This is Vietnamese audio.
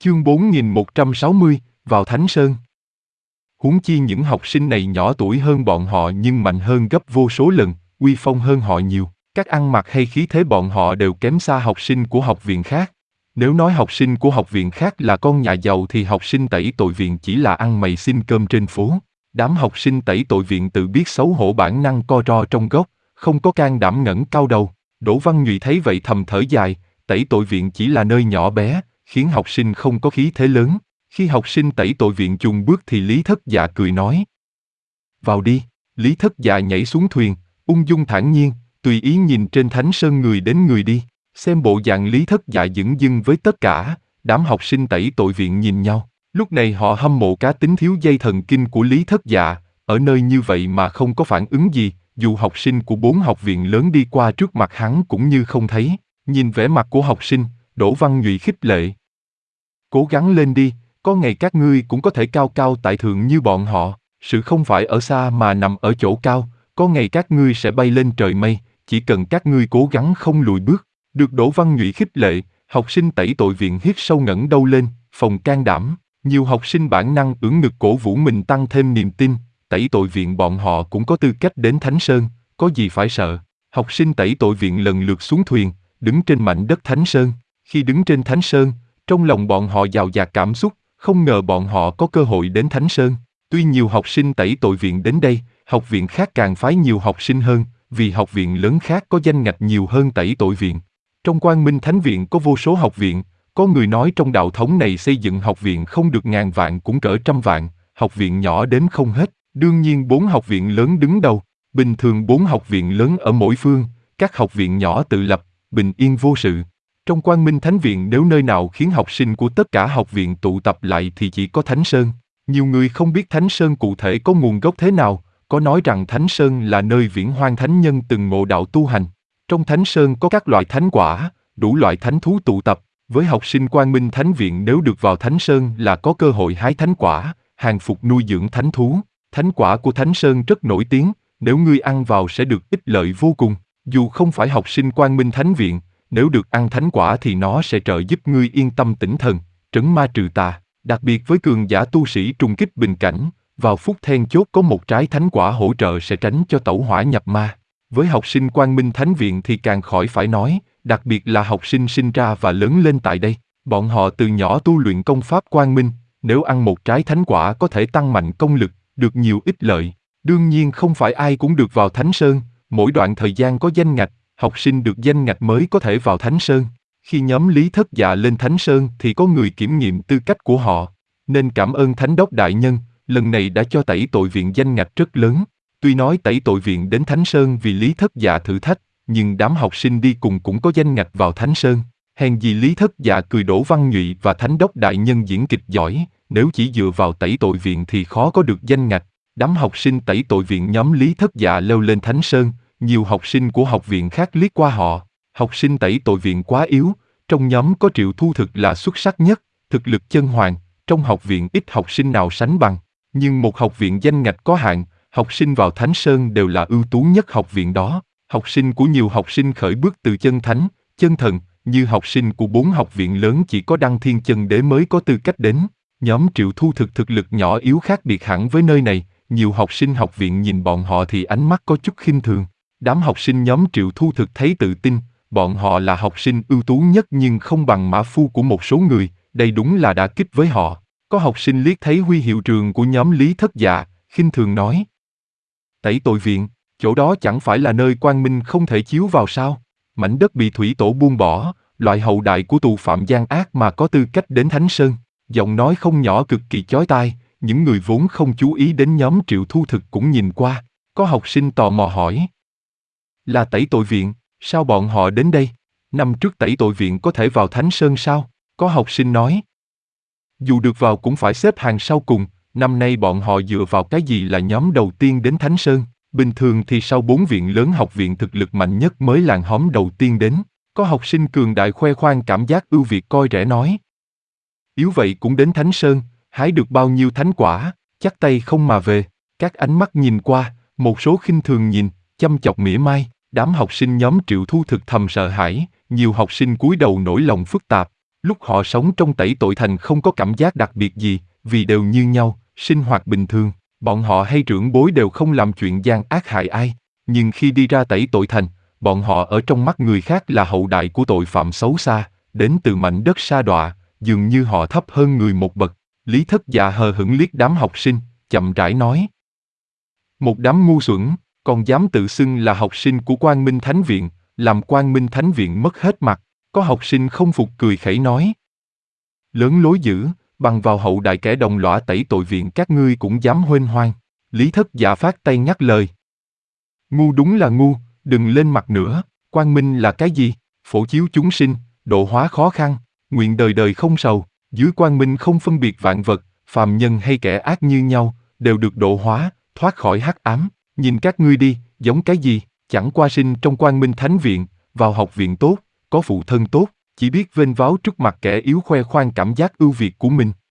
Chương 4160, vào Thánh Sơn. Huống chi những học sinh này nhỏ tuổi hơn bọn họ nhưng mạnh hơn gấp vô số lần, uy phong hơn họ nhiều. Các ăn mặc hay khí thế bọn họ đều kém xa học sinh của học viện khác. Nếu nói học sinh của học viện khác là con nhà giàu thì học sinh Tẩy Tội Viện chỉ là ăn mày xin cơm trên phố. Đám học sinh Tẩy Tội Viện tự biết xấu hổ bản năng co ro trong góc, không có can đảm ngẩng cao đầu. Đỗ Văn Nhụy thấy vậy thầm thở dài, Tẩy Tội Viện chỉ là nơi nhỏ bé, khiến học sinh không có khí thế lớn. Khi học sinh Tẩy Tội Viện chùn bước thì Lý Thất Dạ cười nói: vào đi. Lý Thất Dạ nhảy xuống thuyền, ung dung thản nhiên, tùy ý nhìn trên Thánh Sơn người đến người đi. Xem bộ dạng Lý Thất Dạ dửng dưng với tất cả, đám học sinh Tẩy Tội Viện nhìn nhau. Lúc này họ hâm mộ cá tính thiếu dây thần kinh của Lý Thất Dạ, ở nơi như vậy mà không có phản ứng gì, dù học sinh của 4 học viện lớn đi qua trước mặt hắn cũng như không thấy. Nhìn vẻ mặt của học sinh, Đỗ Văn Nhụy khích lệ: cố gắng lên đi, có ngày các ngươi cũng có thể cao cao tại thượng như bọn họ. Sự không phải ở xa mà nằm ở chỗ cao, có ngày các ngươi sẽ bay lên trời mây, chỉ cần các ngươi cố gắng không lùi bước. Được Đỗ Văn Nhụy khích lệ, học sinh Tẩy Tội Viện hít sâu ngẩng đầu lên, phòng can đảm. Nhiều học sinh bản năng ưỡn ngực cổ vũ mình tăng thêm niềm tin, Tẩy Tội Viện bọn họ cũng có tư cách đến Thánh Sơn, có gì phải sợ. Học sinh Tẩy Tội Viện lần lượt xuống thuyền, đứng trên mảnh đất Thánh Sơn. Khi đứng trên Thánh Sơn, trong lòng bọn họ dào dạt cảm xúc, không ngờ bọn họ có cơ hội đến Thánh Sơn. Tuy nhiều học sinh Tẩy Tội Viện đến đây, học viện khác càng phái nhiều học sinh hơn, vì học viện lớn khác có danh ngạch nhiều hơn Tẩy Tội Viện. Trong Quang Minh Thánh Viện có vô số học viện, có người nói trong đạo thống này xây dựng học viện không được ngàn vạn cũng cỡ trăm vạn, học viện nhỏ đếm không hết. Đương nhiên 4 học viện lớn đứng đầu, bình thường 4 học viện lớn ở mỗi phương, các học viện nhỏ tự lập, bình yên vô sự. Trong Quang Minh Thánh Viện nếu nơi nào khiến học sinh của tất cả học viện tụ tập lại thì chỉ có Thánh Sơn. Nhiều người không biết Thánh Sơn cụ thể có nguồn gốc thế nào, có nói rằng Thánh Sơn là nơi viễn hoang thánh nhân từng ngộ đạo tu hành. Trong Thánh Sơn có các loại thánh quả, đủ loại thánh thú tụ tập. Với học sinh Quang Minh Thánh Viện nếu được vào Thánh Sơn là có cơ hội hái thánh quả, hàng phục nuôi dưỡng thánh thú. Thánh quả của Thánh Sơn rất nổi tiếng, nếu ngươi ăn vào sẽ được ích lợi vô cùng. Dù không phải học sinh Quang Minh Thánh Viện, nếu được ăn thánh quả thì nó sẽ trợ giúp ngươi yên tâm tĩnh thần, trấn ma trừ tà. Đặc biệt với cường giả tu sĩ trùng kích bình cảnh, vào phút then chốt có một trái thánh quả hỗ trợ sẽ tránh cho tẩu hỏa nhập ma. Với học sinh Quang Minh Thánh Viện thì càng khỏi phải nói, đặc biệt là học sinh sinh ra và lớn lên tại đây. Bọn họ từ nhỏ tu luyện công pháp Quang Minh, nếu ăn một trái thánh quả có thể tăng mạnh công lực, được nhiều ích lợi. Đương nhiên không phải ai cũng được vào Thánh Sơn, mỗi đoạn thời gian có danh ngạch, học sinh được danh ngạch mới có thể vào Thánh Sơn. Khi nhóm Lý Thất Dạ lên Thánh Sơn thì có người kiểm nghiệm tư cách của họ, nên cảm ơn Thánh Đốc Đại Nhân, lần này đã cho Tẩy Tội Viện danh ngạch rất lớn. Tuy nói Tẩy Tội Viện đến Thánh Sơn vì Lý Thất Dạ thử thách, nhưng đám học sinh đi cùng cũng có danh ngạch vào Thánh Sơn. Hèn gì Lý Thất Dạ cười Đỗ Văn Nhụy và Thánh Đốc Đại Nhân diễn kịch giỏi, nếu chỉ dựa vào Tẩy Tội Viện thì khó có được danh ngạch. Đám học sinh Tẩy Tội Viện nhóm Lý Thất Dạ leo lên Thánh Sơn, nhiều học sinh của học viện khác liếc qua họ. Học sinh Tẩy Tội Viện quá yếu, trong nhóm có Triệu Thu Thực là xuất sắc nhất, thực lực chân hoàng, trong học viện ít học sinh nào sánh bằng. Nhưng một học viện danh ngạch có hạn, học sinh vào Thánh Sơn đều là ưu tú nhất học viện đó. Học sinh của nhiều học sinh khởi bước từ chân thánh, chân thần, như học sinh của 4 học viện lớn chỉ có Đăng Thiên Chân Đế mới có tư cách đến. Nhóm Triệu Thu Thực thực lực nhỏ yếu khác biệt hẳn với nơi này, nhiều học sinh học viện nhìn bọn họ thì ánh mắt có chút khinh thường. Đám học sinh nhóm Triệu Thu Thực thấy tự tin, bọn họ là học sinh ưu tú nhất nhưng không bằng mã phu của một số người, đây đúng là đả kích với họ. Có học sinh liếc thấy huy hiệu trường của nhóm Lý Thất Dạ, khinh thường nói: Tẩy Tội Viện, chỗ đó chẳng phải là nơi Quang Minh không thể chiếu vào sao? Mảnh đất bị thủy tổ buông bỏ, loại hậu đại của tù phạm gian ác mà có tư cách đến Thánh Sơn. Giọng nói không nhỏ cực kỳ chói tai, những người vốn không chú ý đến nhóm Triệu Thu Thực cũng nhìn qua. Có học sinh tò mò hỏi: là Tẩy Tội Viện, sao bọn họ đến đây? Năm trước Tẩy Tội Viện có thể vào Thánh Sơn sao? Có học sinh nói: dù được vào cũng phải xếp hàng sau cùng, năm nay bọn họ dựa vào cái gì là nhóm đầu tiên đến Thánh Sơn? Bình thường thì sau 4 viện lớn học viện thực lực mạnh nhất mới làng hóm đầu tiên đến. Có học sinh cường đại khoe khoang cảm giác ưu việt coi rẻ nói: yếu vậy cũng đến Thánh Sơn, hái được bao nhiêu thánh quả, chắc tay không mà về. Các ánh mắt nhìn qua, một số khinh thường nhìn, chăm chọc mỉa mai. Đám học sinh nhóm Triệu Thu Thực thầm sợ hãi, nhiều học sinh cúi đầu nỗi lòng phức tạp. Lúc họ sống trong tẩy tội thành không có cảm giác đặc biệt gì, vì đều như nhau, sinh hoạt bình thường, bọn họ hay trưởng bối đều không làm chuyện gian ác hại ai. Nhưng khi đi ra tẩy tội thành, bọn họ ở trong mắt người khác là hậu đại của tội phạm xấu xa, đến từ mảnh đất sa đọa, dường như họ thấp hơn người một bậc. Lý Thất Dạ hờ hững liếc đám học sinh, chậm rãi nói. Một đám ngu xuẩn, còn dám tự xưng là học sinh của Quang Minh Thánh Viện, làm Quang Minh Thánh Viện mất hết mặt. Có học sinh không phục cười khẩy nói. Lớn lối dữ, bằng vào hậu đại kẻ đồng lõa tẩy tội viện các ngươi cũng dám huênh hoang. Lý Thất Dạ phát tay nhắc lời. Ngu đúng là ngu, đừng lên mặt nữa. Quang minh là cái gì? Phổ chiếu chúng sinh, độ hóa khó khăn, nguyện đời đời không sầu. Dưới quang minh không phân biệt vạn vật, phàm nhân hay kẻ ác như nhau, đều được độ hóa, thoát khỏi hắc ám. Nhìn các ngươi đi, giống cái gì? Chẳng qua sinh trong Quang Minh Thánh Viện, vào học viện tốt, có phụ thân tốt, chỉ biết vênh váo trước mặt kẻ yếu khoe khoang cảm giác ưu việt của mình.